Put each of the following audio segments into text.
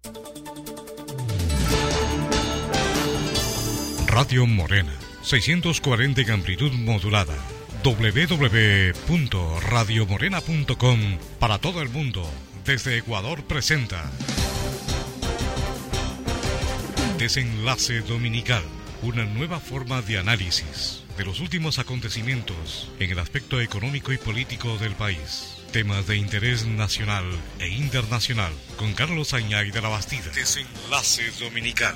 Radio Morena, 640 en amplitud modulada. www.radiomorena.com para todo el mundo. Desde Ecuador presenta Desenlace Dominical, una nueva forma de análisis de los últimos acontecimientos en el aspecto económico y político del país. Temas de interés nacional e internacional con Carlos Añay de la Bastida. Desenlace Dominical.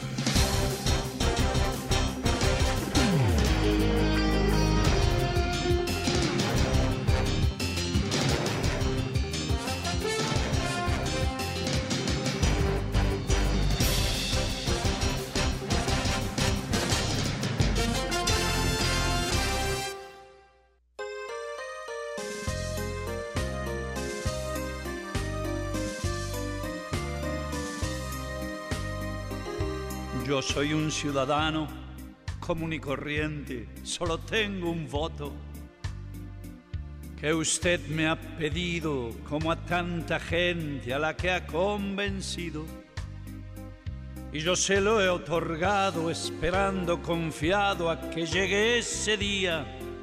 Yo soy un ciudadano común y corriente, solo tengo un voto que usted me ha pedido, como a tanta gente a la que ha convencido. Y yo se lo he otorgado esperando confiado a que llegue ese día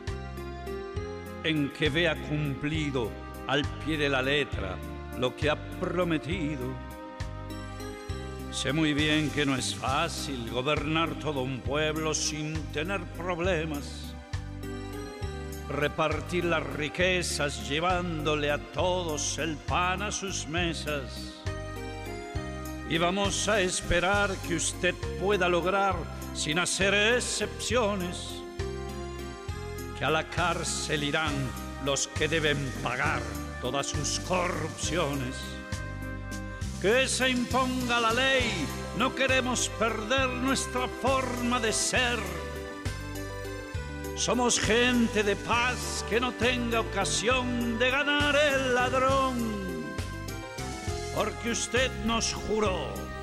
en que vea cumplido al pie de la letra lo que ha prometido. Sé muy bien que no es fácil gobernar todo un pueblo sin tener problemas, repartir las riquezas llevándole a todos el pan a sus mesas. Y vamos a esperar que usted pueda lograr, sin hacer excepciones, que a la cárcel irán los que deben pagar todas sus corrupciones. Que se imponga la ley, no queremos perder nuestra forma de ser. Somos gente de paz que no tenga ocasión de ganar el ladrón, porque usted nos juró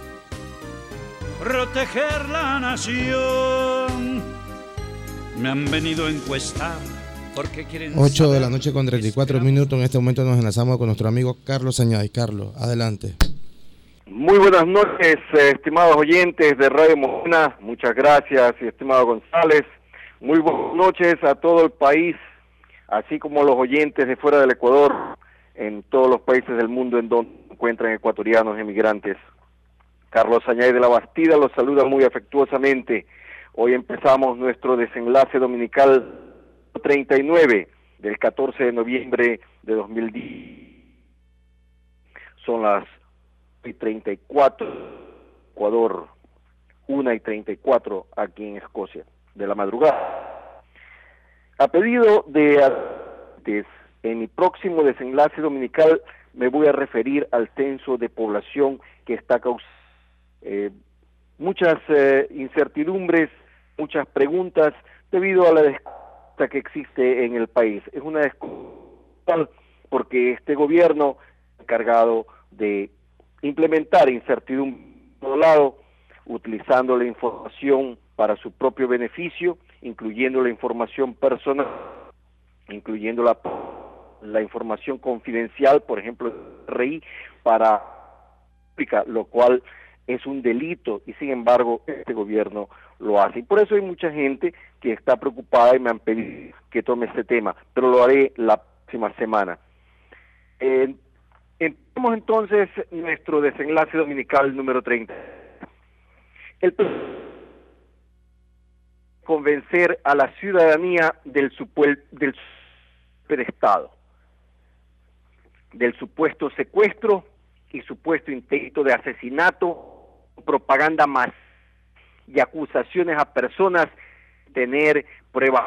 proteger la nación. Me han venido a encuestar porque quieren 8 de la noche con 34 minutos. En este momento nos enlazamos con nuestro amigo Carlos Añay. Carlos, adelante. Muy buenas noches, estimados oyentes de Radio Morena, muchas gracias, estimado González. Muy buenas noches a todo el país, así como a los oyentes de fuera del Ecuador, en todos los países del mundo en donde se encuentran ecuatorianos emigrantes. Carlos Añay de la Bastida los saluda muy afectuosamente. Hoy empezamos nuestro desenlace dominical 39 del 14 de noviembre de 2010. Son las 1:34 Ecuador, 1:34 aquí en Escocia, de la madrugada. A pedido de antes, en mi próximo desenlace dominical me voy a referir al censo de población que está causando muchas incertidumbres, muchas preguntas debido a la desconfianza que existe en el país. Es una desconfianza porque este gobierno encargado de implementar incertidumbre por un lado, utilizando la información para su propio beneficio, incluyendo la información personal, incluyendo la información confidencial, por ejemplo, el RI, para lo cual es un delito y sin embargo este gobierno lo hace. Y por eso hay mucha gente que está preocupada y me han pedido que tome este tema, pero lo haré la próxima semana. Empezamos entonces nuestro desenlace dominical número 30. El convencer a la ciudadanía del Estado, del supuesto secuestro y supuesto intento de asesinato, propaganda más y acusaciones a personas de tener pruebas.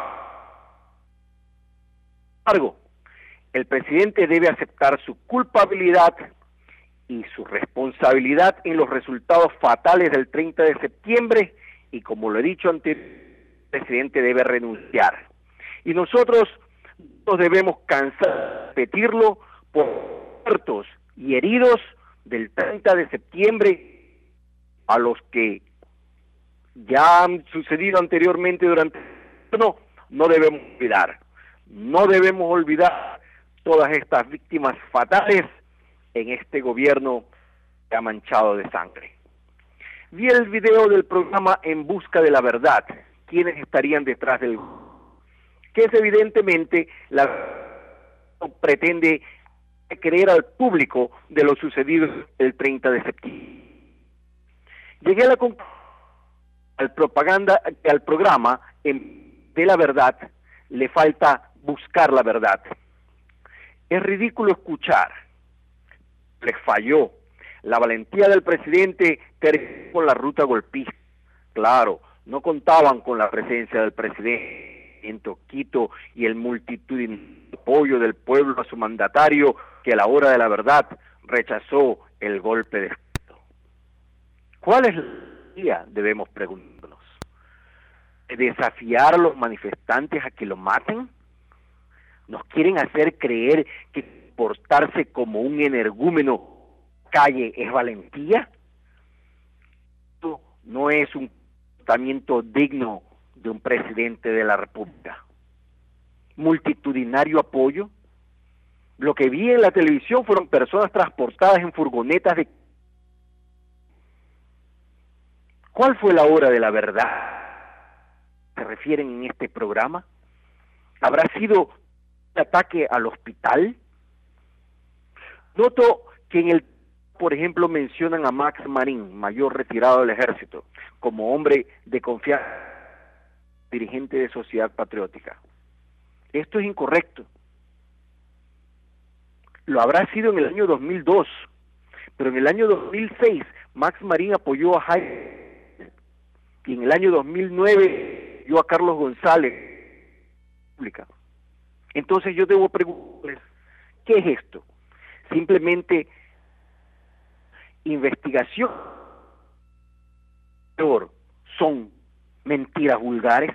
El presidente debe aceptar su culpabilidad y su responsabilidad en los resultados fatales del 30 de septiembre y, como lo he dicho antes, el presidente debe renunciar. Y nosotros nos debemos cansar de repetirlo por muertos y heridos del 30 de septiembre a los que ya han sucedido anteriormente durante el gobierno. No debemos olvidar. No debemos olvidar todas estas víctimas fatales en este gobierno ha manchado de sangre. Vi el video del programa En Busca de la Verdad, quienes estarían detrás del que es evidentemente pretende creer al público de lo sucedido el 30 de septiembre. Llegué a la conclusión al programa de la verdad le falta buscar la verdad. Es ridículo escuchar. Les falló. La valentía del presidente terminó con la ruta golpista. Claro, no contaban con la presencia del presidente en Quito y el multitudinario apoyo del pueblo a su mandatario, que a la hora de la verdad rechazó el golpe de Estado. ¿Cuál es la idea? Debemos preguntarnos. ¿Desafiar a los manifestantes a que lo maten? ¿Nos quieren hacer creer que portarse como un energúmeno calle es valentía? Esto no es un comportamiento digno de un presidente de la República. Multitudinario apoyo. Lo que vi en la televisión fueron personas transportadas en furgonetas de... ¿Cuál fue la hora de la verdad? ¿Se refieren en este programa? ¿Habrá sido un ataque al hospital? Noto que en el, por ejemplo, mencionan a Max Marín, mayor retirado del ejército, como hombre de confianza, dirigente de Sociedad Patriótica. Esto es incorrecto. Lo habrá sido en el año 2002, pero en el año 2006 Max Marín apoyó a Jaime y en el año 2009 apoyó a Carlos González. Entonces yo debo preguntarles, ¿qué es esto? Simplemente investigación, son mentiras vulgares.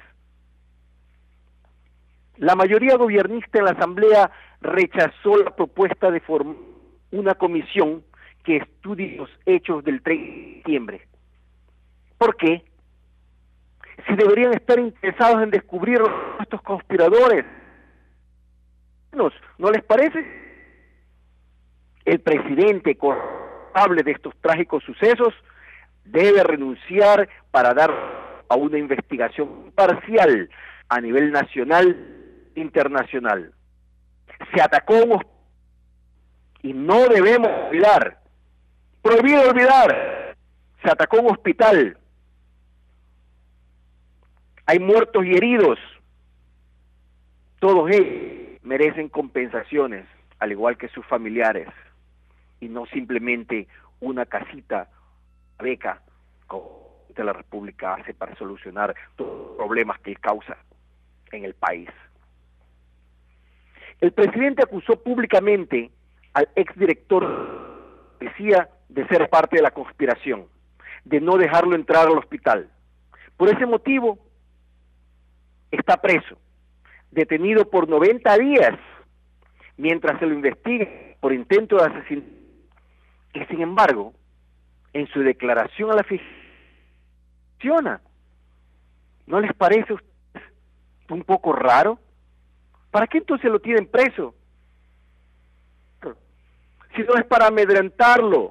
La mayoría gobernista en la Asamblea rechazó la propuesta de formar una comisión que estudie los hechos del 30 de septiembre. ¿Por qué? Si deberían estar interesados en descubrir a estos conspiradores. ¿No les parece? El presidente culpable de estos trágicos sucesos debe renunciar para dar a una investigación parcial a nivel nacional e internacional. Se atacó y no debemos olvidar, prohibido olvidar, se atacó un hospital, hay muertos y heridos, todos ellos merecen compensaciones, al igual que sus familiares, y no simplemente una casita, beca, como la República hace para solucionar todos los problemas que él causa en el país. El presidente acusó públicamente al exdirector de la policía de ser parte de la conspiración, de no dejarlo entrar al hospital. Por ese motivo, está preso, detenido por 90 días, mientras se lo investiga por intento de asesinato. Y sin embargo, en su declaración a la fiscalía, ¿no les parece un poco raro? ¿Para qué entonces lo tienen preso? Si no es para amedrentarlo.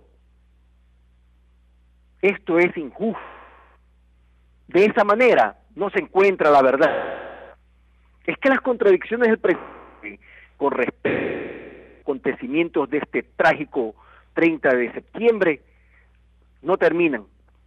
Esto es injusto. De esa manera no se encuentra la verdad. Es que las contradicciones del presidente con respecto a los acontecimientos de este trágico 30 de septiembre no terminan.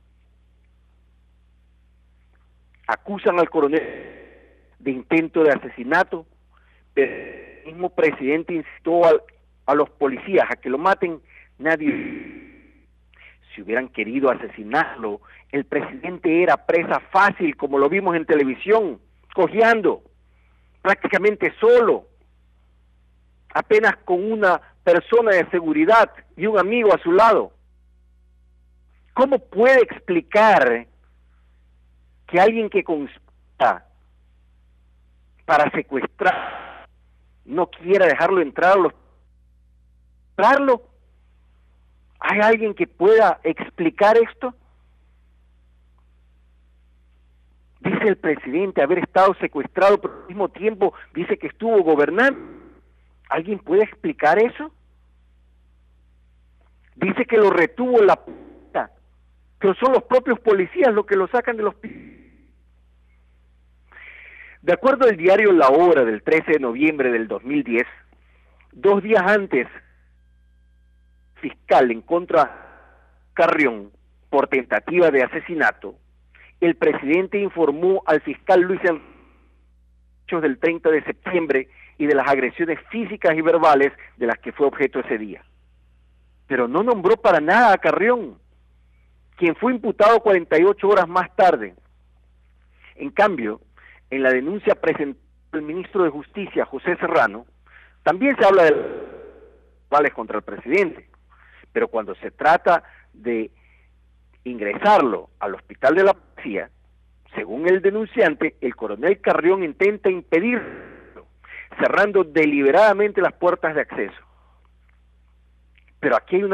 Acusan al coronel de intento de asesinato, pero el mismo presidente incitó a los policías a que lo maten. Nadie. Si hubieran querido asesinarlo, el presidente era presa fácil, como lo vimos en televisión, cojeando, prácticamente solo, apenas con una persona de seguridad y un amigo a su lado. ¿Cómo puede explicar que alguien que conspira para secuestrar no quiera dejarlo entrar? ¿Hay alguien que pueda explicar esto? Dice el presidente haber estado secuestrado, pero al mismo tiempo dice que estuvo gobernando. ¿Alguien puede explicar eso? Dice que lo retuvo la puta, pero son los propios policías los que lo sacan del hospital. De acuerdo al diario La Hora del 13 de noviembre del 2010, 2 días antes, fiscal en contra de Carrión por tentativa de asesinato, el presidente informó al fiscal Luis Enrique del 30 de septiembre y de las agresiones físicas y verbales de las que fue objeto ese día. Pero no nombró para nada a Carrión, quien fue imputado 48 horas más tarde. En cambio, en la denuncia presentada por el ministro de Justicia, José Serrano, también se habla de verbales contra el presidente, pero cuando se trata de ingresarlo al hospital de la policía, según el denunciante, el coronel Carrión intenta impedirlo, cerrando deliberadamente las puertas de acceso. Pero aquí hay una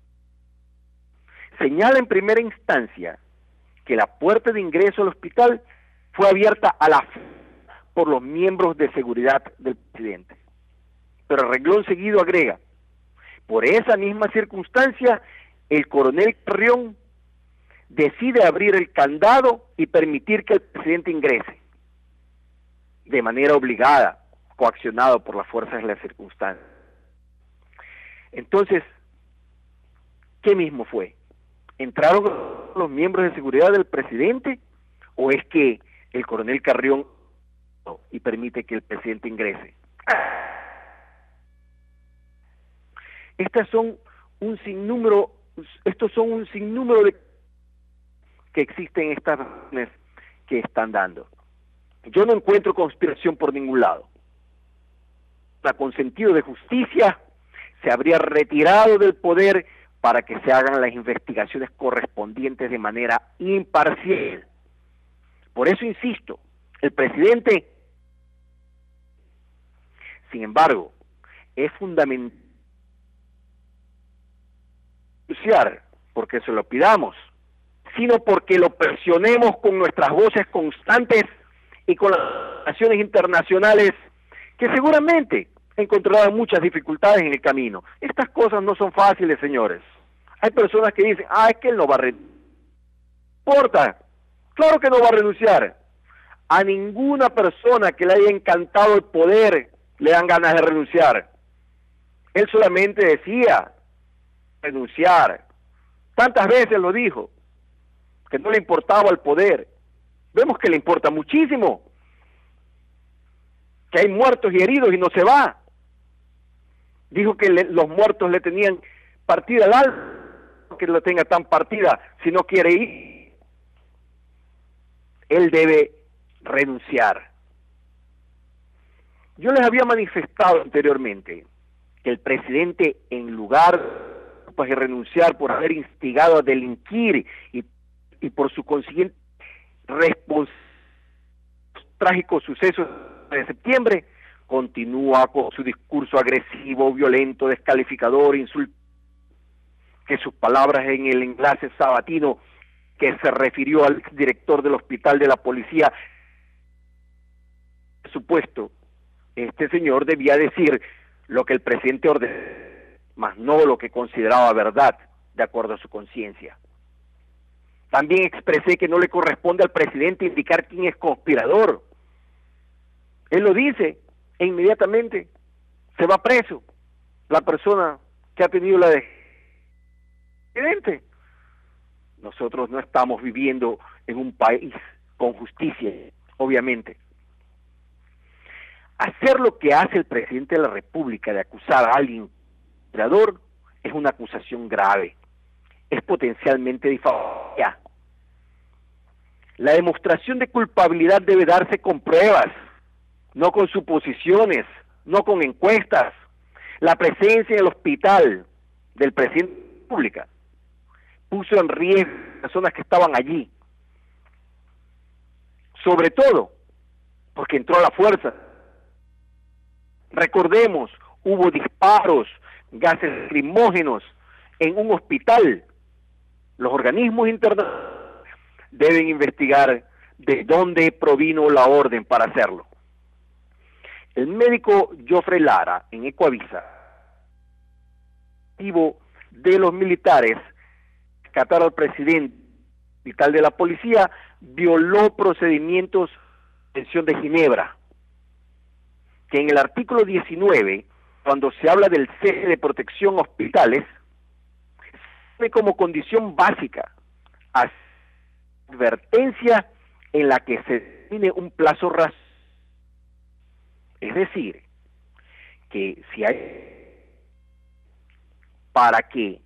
señala en primera instancia que la puerta de ingreso al hospital fue abierta a la por los miembros de seguridad del presidente. Pero el renglón seguido agrega, por esa misma circunstancia, el coronel Carrión decide abrir el candado y permitir que el presidente ingrese, de manera obligada, coaccionado por las fuerzas de la circunstancia. Entonces, ¿qué mismo fue? ¿Entraron los miembros de seguridad del presidente o es que el coronel Carrión y permite que el presidente ingrese? Estos son un sinnúmero de que existen estas razones que están dando. Yo no encuentro conspiración por ningún lado. Con sentido de justicia se habría retirado del poder para que se hagan las investigaciones correspondientes de manera imparcial. Por eso insisto, el presidente, sin embargo, es fundamental porque se lo pidamos, sino porque lo presionemos con nuestras voces constantes y con las naciones internacionales que seguramente encontrarán muchas dificultades en el camino. Estas cosas no son fáciles, señores. Hay personas que dicen, es que él no va a renunciar. No importa, claro que no va a renunciar. A ninguna persona que le haya encantado el poder le dan ganas de renunciar. Él solamente decía renunciar. Tantas veces lo dijo, que no le importaba el poder. Vemos que le importa muchísimo, que hay muertos y heridos y no se va. Dijo que los muertos le tenían partida al alma, que lo tenga tan partida si no quiere ir. Él debe renunciar. Yo les había manifestado anteriormente que el presidente, en lugar de renunciar por haber instigado a delinquir y por su consiguiente trágicos sucesos de septiembre, continúa con su discurso agresivo, violento, descalificador, insultante, que sus palabras en el enlace sabatino que se refirió al director del hospital de la policía, por supuesto, este señor debía decir lo que el presidente ordenó, mas no lo que consideraba verdad, de acuerdo a su conciencia. También expresé que no le corresponde al presidente indicar quién es conspirador. Él lo dice e inmediatamente se va preso la persona que ha tenido la de presidente. Nosotros no estamos viviendo en un país con justicia, obviamente. Hacer lo que hace el presidente de la República de acusar a alguien conspirador es una acusación grave, es potencialmente difamatoria. La demostración de culpabilidad debe darse con pruebas, no con suposiciones, no con encuestas. La presencia en el hospital del presidente de la República puso en riesgo a las personas que estaban allí, sobre todo porque entró a la fuerza. Recordemos, hubo disparos, gases lacrimógenos en un hospital. Los organismos internacionales deben investigar de dónde provino la orden para hacerlo. El médico Jofre Lara, en Ecuavisa, de los militares rescatar al presidente hospital de la policía violó procedimientos de Convención de Ginebra, que en el artículo 19, cuando se habla del cese de protección a hospitales, se como condición básica advertencia en la que se define un plazo razonable. Es decir, que si hay para que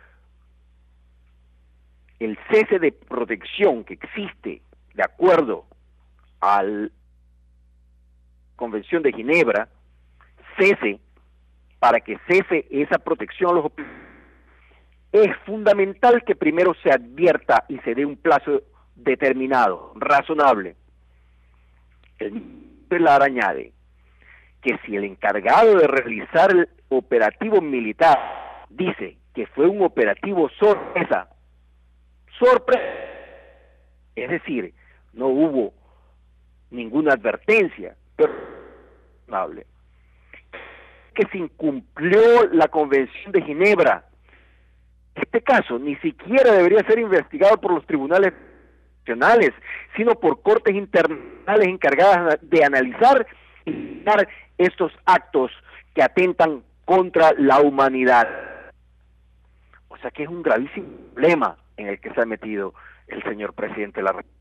el cese de protección que existe de acuerdo a la Convención de Ginebra cese, para que cese esa protección a los hospitales, es fundamental que primero se advierta y se dé un plazo determinado, razonable. El ministro Lara añade que si el encargado de realizar el operativo militar dice que fue un operativo sorpresa, es decir, no hubo ninguna advertencia, pero razonable, que se incumplió la Convención de Ginebra. Este caso ni siquiera debería ser investigado por los tribunales nacionales, sino por cortes internacionales encargadas de analizar y dar estos actos que atentan contra la humanidad. O sea que es un gravísimo problema en el que se ha metido el señor presidente de la República.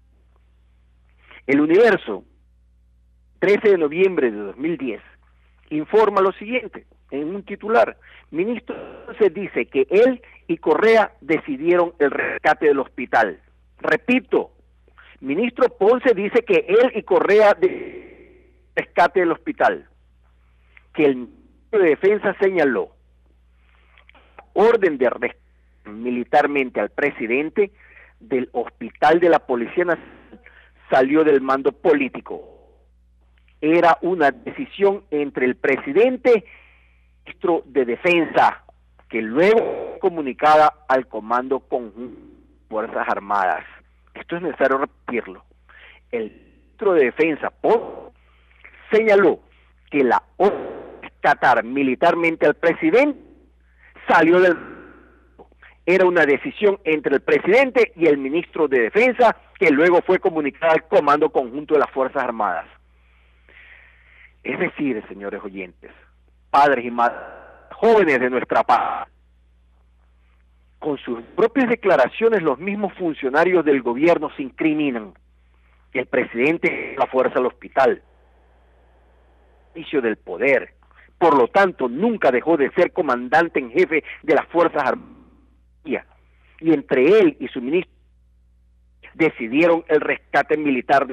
El Universo, 13 de noviembre de 2010, informa lo siguiente, en un titular: ministro se dice que él y Correa decidieron el rescate del hospital. Repito, ministro Ponce dice que él y Correa rescate del hospital. Que el ministro de Defensa señaló orden de rescate militarmente al presidente del hospital de la Policía Nacional salió del mando político. Era una decisión entre el presidente y el ministro de Defensa, que luego fue comunicada al Comando Conjunto de Fuerzas Armadas. Esto es necesario repetirlo. El ministro de Defensa señaló que la orden de rescatar militarmente al presidente salió del... Era una decisión entre el presidente y el ministro de Defensa, que luego fue comunicada al Comando Conjunto de las Fuerzas Armadas. Es decir, señores oyentes, padres y madres, jóvenes de nuestra paz, con sus propias declaraciones los mismos funcionarios del gobierno se incriminan. El presidente la fuerza al hospital, ejercicio del poder, por lo tanto nunca dejó de ser comandante en jefe de las Fuerzas Armadas, y entre él y su ministro decidieron el rescate militar,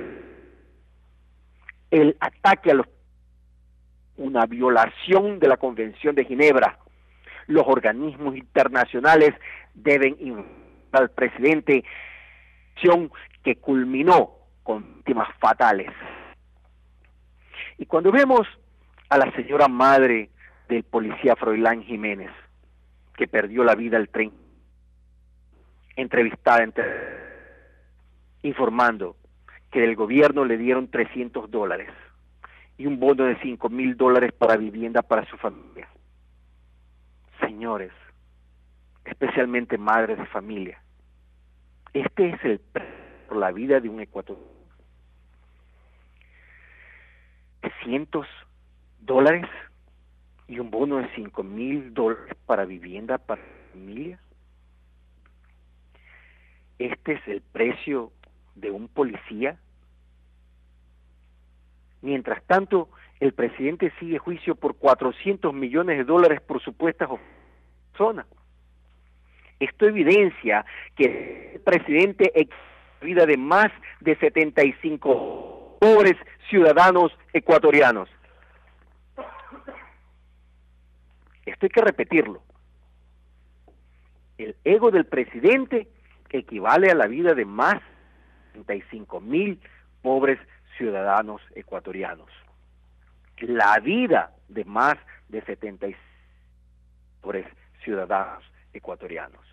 el ataque a los, una violación de la Convención de Ginebra. Los organismos internacionales deben informar al presidente, que culminó con víctimas fatales. Y cuando vemos a la señora madre del policía Froilán Jiménez, que perdió la vida el 30, entrevistada informando que del gobierno le dieron $300 y un bono de $5,000 para vivienda para su familia. Señores, especialmente madres de familia, este es el precio por la vida de un ecuatoriano. $300 y un bono de $5,000 para vivienda para familia. Este es el precio de un policía. Mientras tanto, el presidente sigue juicio por $400 millones por supuestas personas. Esto evidencia que el presidente vida de más de 75 pobres ciudadanos ecuatorianos. Esto hay que repetirlo. El ego del presidente equivale a la vida de más de 75,000 pobres ciudadanos ecuatorianos. La vida de más de 75 pobres ciudadanos ecuatorianos.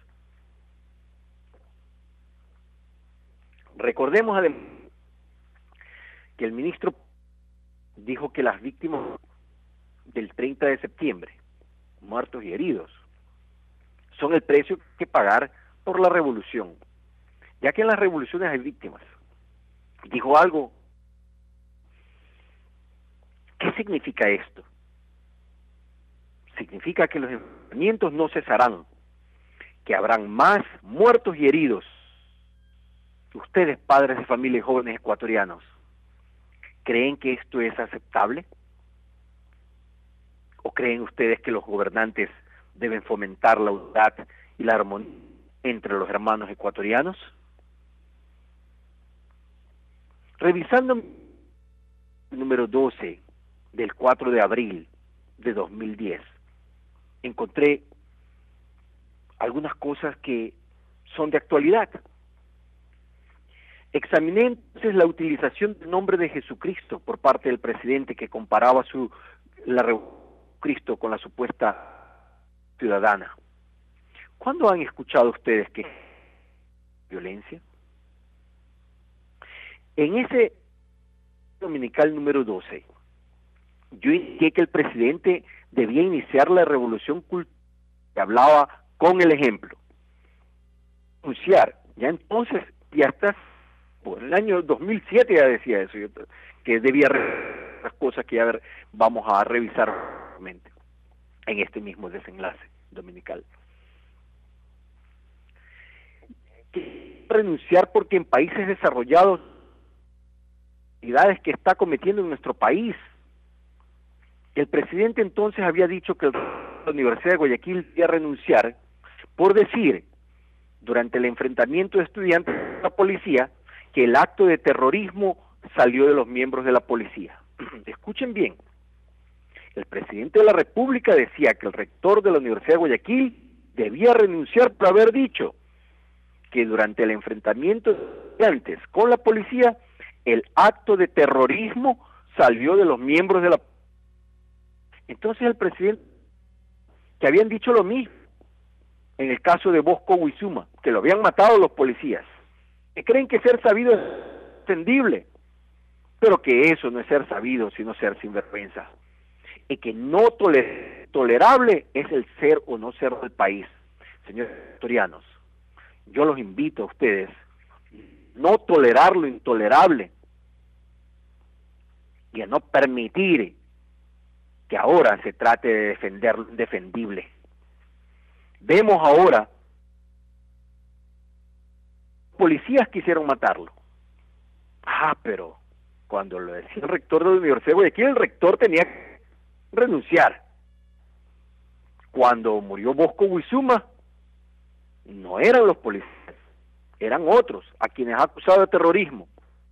Recordemos además que el ministro dijo que las víctimas del 30 de septiembre, muertos y heridos, son el precio que hay que pagar por la revolución, ya que en las revoluciones hay víctimas. Dijo algo. ¿Qué significa esto? Significa que los enfrentamientos no cesarán, que habrán más muertos y heridos. Ustedes, padres de familia y jóvenes ecuatorianos, ¿creen que esto es aceptable? ¿O creen ustedes que los gobernantes deben fomentar la unidad y la armonía entre los hermanos ecuatorianos? Revisando el número 12 del 4 de abril de 2010, encontré algunas cosas que son de actualidad. Examiné entonces la utilización del nombre de Jesucristo por parte del presidente, que comparaba la revolución de Cristo con la supuesta ciudadana. ¿Cuándo han escuchado ustedes que violencia? En ese dominical número 12, yo indiqué que el presidente debía iniciar la revolución cultural, que hablaba con el ejemplo. Anunciar, ya entonces, ya está, por el año 2007 ya decía eso, que debía las cosas que ya vamos a revisar en este mismo desenlace dominical. Que renunciar porque en países desarrollados, actividades que está cometiendo en nuestro país. El presidente entonces había dicho que la Universidad de Guayaquil debía renunciar por decir, durante el enfrentamiento de estudiantes con la policía, que el acto de terrorismo salió de los miembros de la policía. Escuchen bien, el presidente de la República decía que el rector de la Universidad de Guayaquil debía renunciar por haber dicho que durante el enfrentamiento de estudiantes con la policía, el acto de terrorismo salió de los miembros de la policía. Entonces el presidente, que habían dicho lo mismo en el caso de Bosco Huizuma, que lo habían matado los policías, que creen que ser sabido es entendible, pero que eso no es ser sabido, sino ser sinvergüenza, y que no tolerable es el ser o no ser del país. Señores ecuatorianos, yo los invito a ustedes no tolerar lo intolerable y a no permitir que ahora se trate de defender lo indefendible. Vemos ahora, policías quisieron matarlo. Pero cuando lo decía el rector de la Universidad de Guayaquil, el rector tenía que renunciar. Cuando murió Bosco Huizuma, no eran los policías, eran otros, a quienes ha acusado de terrorismo.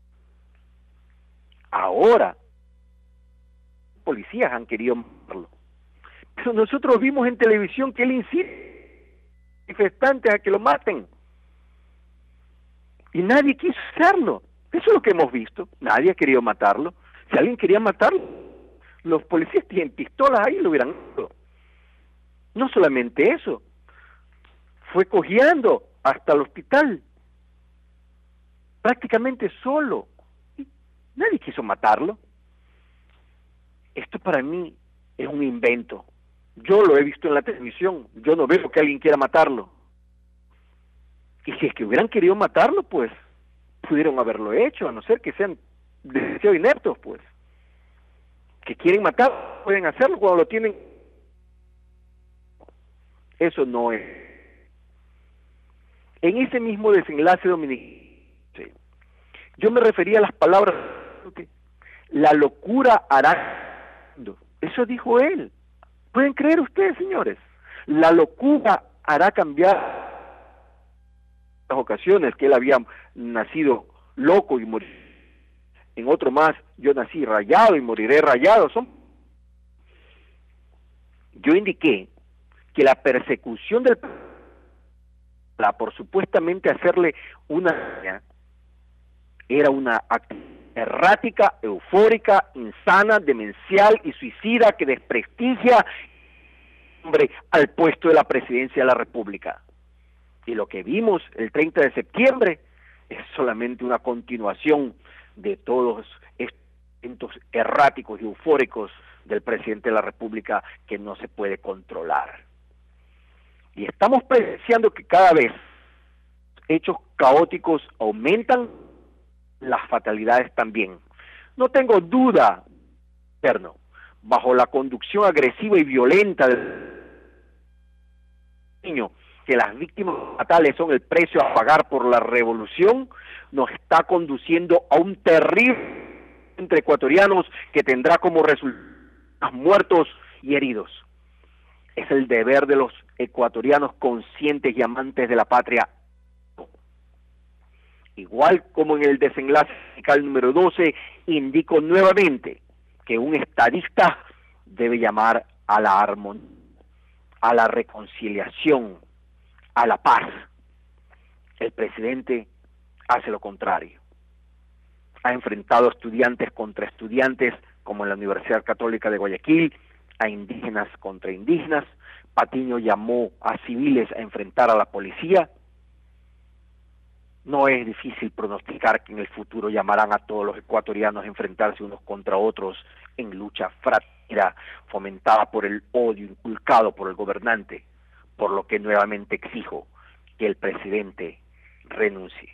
Ahora, policías han querido matarlo. Pero nosotros vimos en televisión que él incita a manifestantes a que lo maten. Y nadie quiso hacerlo. Eso es lo que hemos visto. Nadie ha querido matarlo. Si alguien quería matarlo, los policías tienen pistolas ahí y lo hubieran hecho. No solamente eso, fue cojeando hasta el hospital, prácticamente solo. Nadie quiso matarlo. Esto para mí es un invento. Yo lo he visto en la televisión, yo no veo que alguien quiera matarlo. Y si es que hubieran querido matarlo, pues pudieron haberlo hecho, a no ser que sean demasiado ineptos, pues. Que quieren matar, pueden hacerlo cuando lo tienen. Eso no es. En ese mismo desenlace dominical, yo me refería a las palabras, la locura hará. Eso dijo él. ¿Pueden creer ustedes, señores? La locura hará cambiar. Las ocasiones que él había nacido loco y morir. En otro más, yo nací rayado y moriré rayado. Yo indiqué que la persecución del por supuestamente hacerle una era una actividad errática, eufórica, insana, demencial y suicida que desprestigia al puesto de la presidencia de la República. Y lo que vimos el 30 de septiembre es solamente una continuación de todos estos eventos erráticos y eufóricos del presidente de la República que no se puede controlar. Y estamos presenciando que cada vez hechos caóticos aumentan, las fatalidades también. No tengo duda, bajo la conducción agresiva y violenta del niño, que las víctimas fatales son el precio a pagar por la revolución, nos está conduciendo a un terrible entre ecuatorianos que tendrá como resultado muertos y heridos. Es el deber de los ecuatorianos conscientes y amantes de la patria. Igual como en el desenlace sindical número 12, indico nuevamente que un estadista debe llamar a la armonía, a la reconciliación, a la paz. El presidente hace lo contrario. Ha enfrentado estudiantes contra estudiantes, como en la Universidad Católica de Guayaquil, a indígenas contra indígenas. Patiño llamó a civiles a enfrentar a la policía. No es difícil pronosticar que en el futuro llamarán a todos los ecuatorianos a enfrentarse unos contra otros en lucha fratricida fomentada por el odio inculcado por el gobernante, por lo que nuevamente exijo que el presidente renuncie.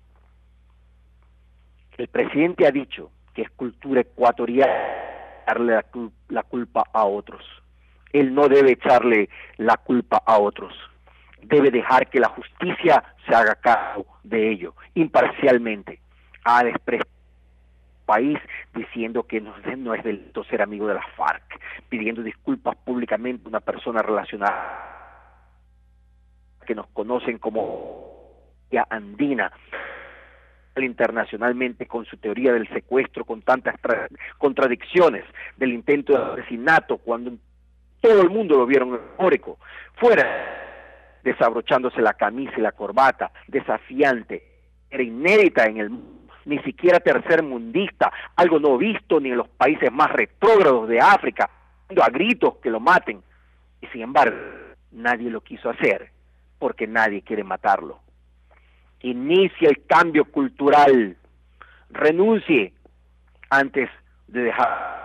El presidente ha dicho que es cultura ecuatoriana darle la culpa a otros. Él no debe echarle la culpa a otros. Debe dejar que la justicia se haga cargo de ello, imparcialmente. Ha despreciado al país diciendo que no es delito ser amigo de la FARC, pidiendo disculpas públicamente a una persona relacionada que nos conocen como andina, internacionalmente con su teoría del secuestro, con tantas contradicciones, del intento de asesinato, cuando todo el mundo lo vieron eufórico, fuera desabrochándose la camisa y la corbata, desafiante, era inédita en el mundo, ni siquiera tercermundista, algo no visto ni en los países más retrógrados de África, a gritos que lo maten, y sin embargo nadie lo quiso hacer, porque nadie quiere matarlo. Inicia el cambio cultural, renuncie antes de dejar.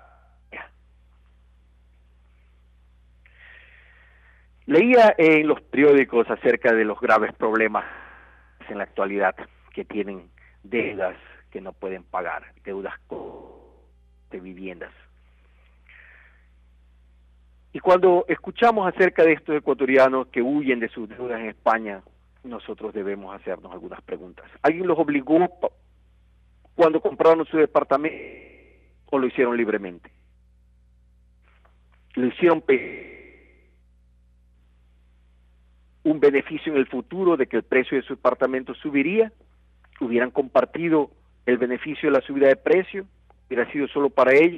Leía en los periódicos acerca de los graves problemas en la actualidad que tienen deudas que no pueden pagar, deudas de viviendas. Y cuando escuchamos acerca de estos ecuatorianos que huyen de sus deudas en España, nosotros debemos hacernos algunas preguntas. ¿Alguien los obligó cuando compraron su departamento o lo hicieron libremente? ¿Lo hicieron un beneficio en el futuro de que el precio de su departamento subiría? ¿Hubieran compartido el beneficio de la subida de precio? ¿Hubiera sido solo para ellos?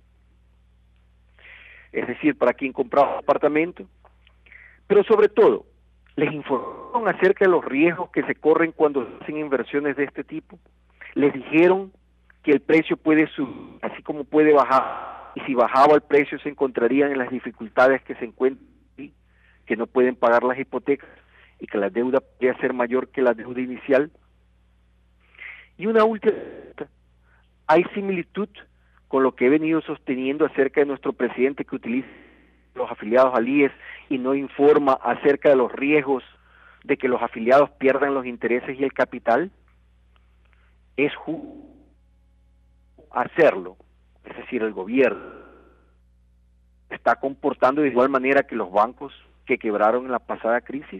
Es decir, para quien compraba un apartamento. Pero sobre todo, ¿les informaron acerca de los riesgos que se corren cuando hacen inversiones de este tipo? ¿Les dijeron que el precio puede subir, así como puede bajar? Y si bajaba el precio se encontrarían en las dificultades que se encuentran, que no pueden pagar las hipotecas y que la deuda podría ser mayor que la deuda inicial. Y una última pregunta, ¿hay similitud con lo que he venido sosteniendo acerca de nuestro presidente que utiliza los afiliados al IES y no informa acerca de los riesgos de que los afiliados pierdan los intereses y el capital? Es justo hacerlo, es decir, el gobierno está comportando de igual manera que los bancos que quebraron en la pasada crisis.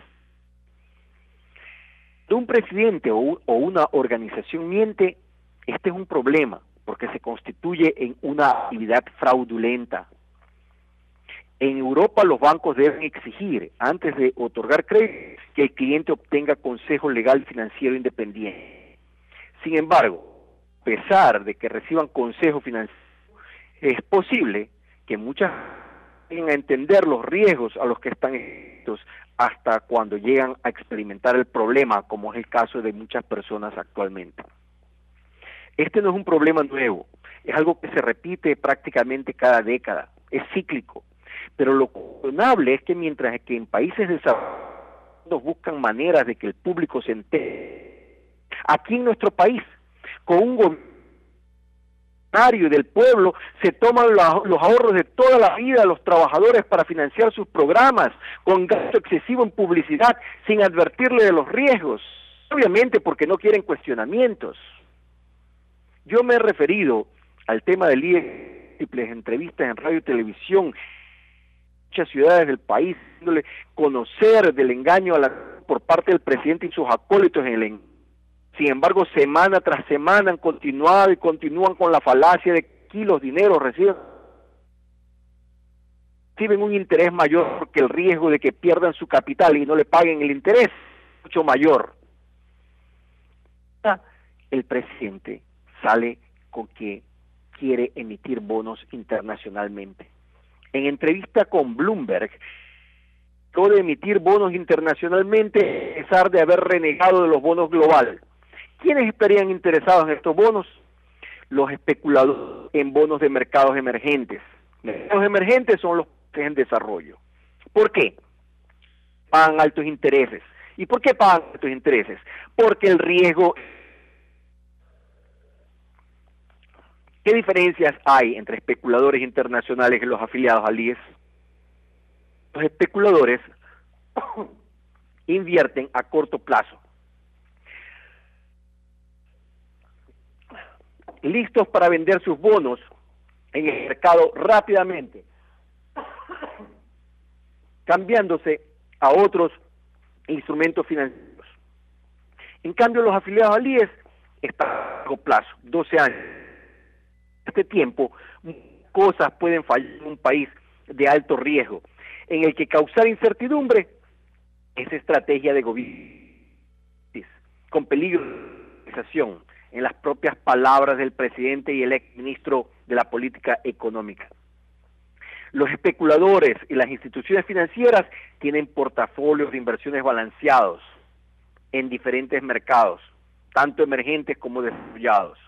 De un presidente o una organización miente, este es un problema, porque se constituye en una actividad fraudulenta. En Europa los bancos deben exigir, antes de otorgar crédito, que el cliente obtenga consejo legal financiero independiente. Sin embargo, a pesar de que reciban consejo financiero, es posible que muchas lleguen a entender los riesgos a los que están expuestos hasta cuando llegan a experimentar el problema, como es el caso de muchas personas actualmente. Este no es un problema nuevo, es algo que se repite prácticamente cada década, es cíclico, pero lo cuestionable es que mientras que en países desarrollados buscan maneras de que el público se entere, aquí en nuestro país, con un gobierno del pueblo, se toman los ahorros de toda la vida de los trabajadores para financiar sus programas, con gasto excesivo en publicidad, sin advertirle de los riesgos, obviamente porque no quieren cuestionamientos. Yo me he referido al tema del IES, múltiples entrevistas en radio y televisión, muchas ciudades del país, haciéndole conocer del engaño por parte del presidente y sus acólitos en el engaño. Sin embargo, semana tras semana han continuado y continúan con la falacia de que los dineros reciben un interés mayor que el riesgo de que pierdan su capital y no le paguen el interés, mucho mayor. El presidente sale con que quiere emitir bonos internacionalmente. En entrevista con Bloomberg, trató de emitir bonos internacionalmente a pesar de haber renegado de los bonos globales. ¿Quiénes estarían interesados en estos bonos? Los especuladores en bonos de mercados emergentes. Mercados emergentes son los países en desarrollo. ¿Por qué? Pagan altos intereses. ¿Y por qué pagan altos intereses? Porque el riesgo... ¿Qué diferencias hay entre especuladores internacionales y los afiliados al IES? Los especuladores invierten a corto plazo, listos para vender sus bonos en el mercado rápidamente, cambiándose a otros instrumentos financieros. En cambio, los afiliados al IES están a largo plazo, 12 años. Este tiempo, cosas pueden fallar en un país de alto riesgo, en el que causar incertidumbre es estrategia de gobierno, con peligro de realización, en las propias palabras del presidente y el exministro de la política económica. Los especuladores y las instituciones financieras tienen portafolios de inversiones balanceados en diferentes mercados, tanto emergentes como desarrollados.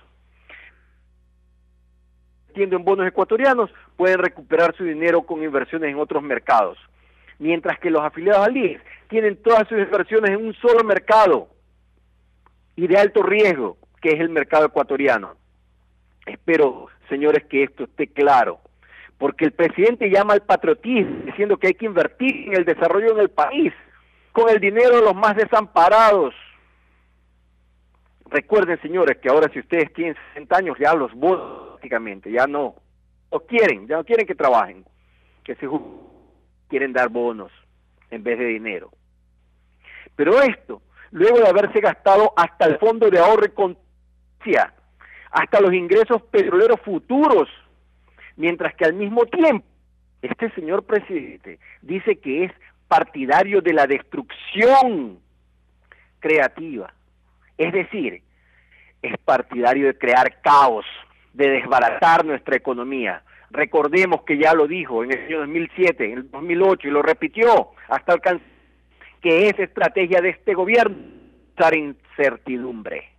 En bonos ecuatorianos, pueden recuperar su dinero con inversiones en otros mercados, mientras que los afiliados al IES tienen todas sus inversiones en un solo mercado y de alto riesgo, que es el mercado ecuatoriano. Espero, señores, que esto esté claro, porque el presidente llama al patriotismo, diciendo que hay que invertir en el desarrollo en el país, con el dinero de los más desamparados. Recuerden, señores, que ahora si ustedes tienen 60 años, ya los bonos prácticamente, ya no quieren que trabajen, que se quieren dar bonos en vez de dinero. Pero esto, luego de haberse gastado hasta el fondo de ahorro y contingencia, hasta los ingresos petroleros futuros, mientras que al mismo tiempo, este señor presidente dice que es partidario de la destrucción creativa. Es decir, es partidario de crear caos, de desbaratar nuestra economía. Recordemos que ya lo dijo en el año 2007, en el 2008, y lo repitió hasta alcanzar que es estrategia de este gobierno dar incertidumbre.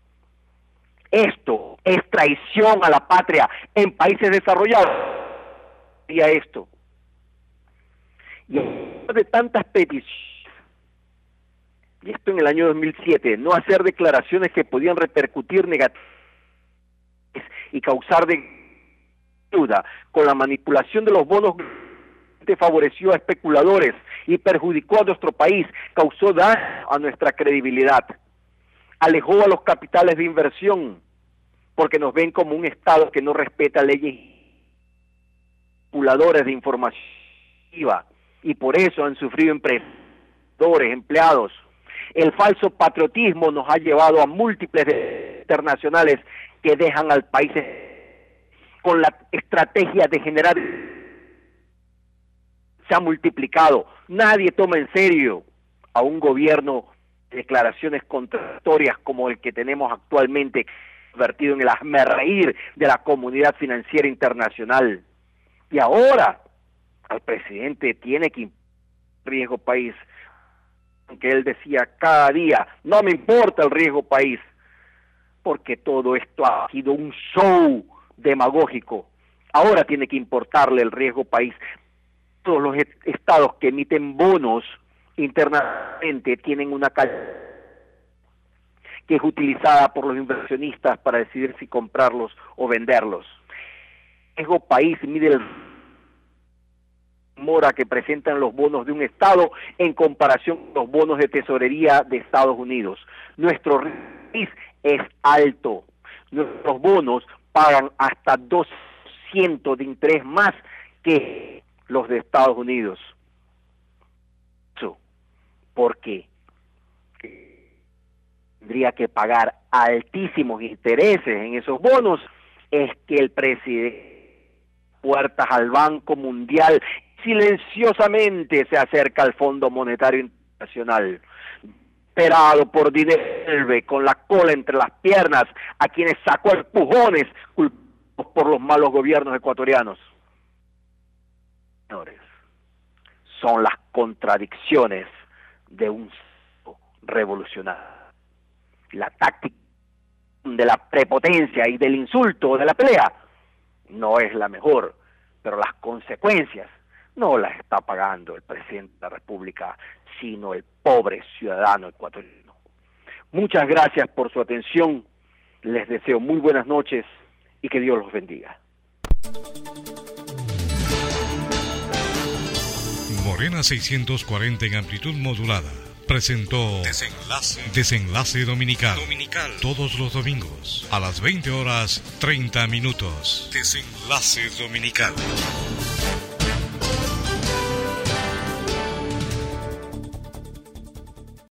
Esto es traición a la patria en países desarrollados. Y a esto. Y de tantas peticiones, y esto en el año 2007, no hacer declaraciones que podían repercutir negativamente y causar duda con la manipulación de los bonos, favoreció a especuladores y perjudicó a nuestro país, causó daño a nuestra credibilidad, alejó a los capitales de inversión, porque nos ven como un Estado que no respeta leyes manipuladores de información, y por eso han sufrido emprendedores, empleados. El falso patriotismo nos ha llevado a múltiples internacionales que dejan al país con la estrategia de generar. Se ha multiplicado. Nadie toma en serio a un gobierno de declaraciones contradictorias como el que tenemos actualmente, convertido en el hazmerreír de la comunidad financiera internacional. Y ahora al presidente tiene que riesgo país, aunque él decía cada día, no me importa el riesgo país, porque todo esto ha sido un show demagógico. Ahora tiene que importarle el riesgo país. Todos los estados que emiten bonos internamente tienen una calidad que es utilizada por los inversionistas para decidir si comprarlos o venderlos. El riesgo país mide el mora que presentan los bonos de un Estado en comparación con los bonos de tesorería de Estados Unidos. Nuestro riesgo es alto. Nuestros bonos pagan hasta 2% de interés más que los de Estados Unidos. Porque tendría que pagar altísimos intereses en esos bonos, es que el presidente puertas al Banco Mundial silenciosamente se acerca al Fondo Monetario Internacional, esperado por Dinerve, con la cola entre las piernas, a quienes sacó empujones culpados por los malos gobiernos ecuatorianos. Señores, son las contradicciones de un revolucionario. La táctica de la prepotencia y del insulto o de la pelea no es la mejor, pero las consecuencias no las está pagando el presidente de la República, sino el pobre ciudadano ecuatoriano. Muchas gracias por su atención, les deseo muy buenas noches y que Dios los bendiga. Morena 640 en amplitud modulada presentó Desenlace Dominical. Todos los domingos a las 20 horas 30 minutos. Desenlace Dominical.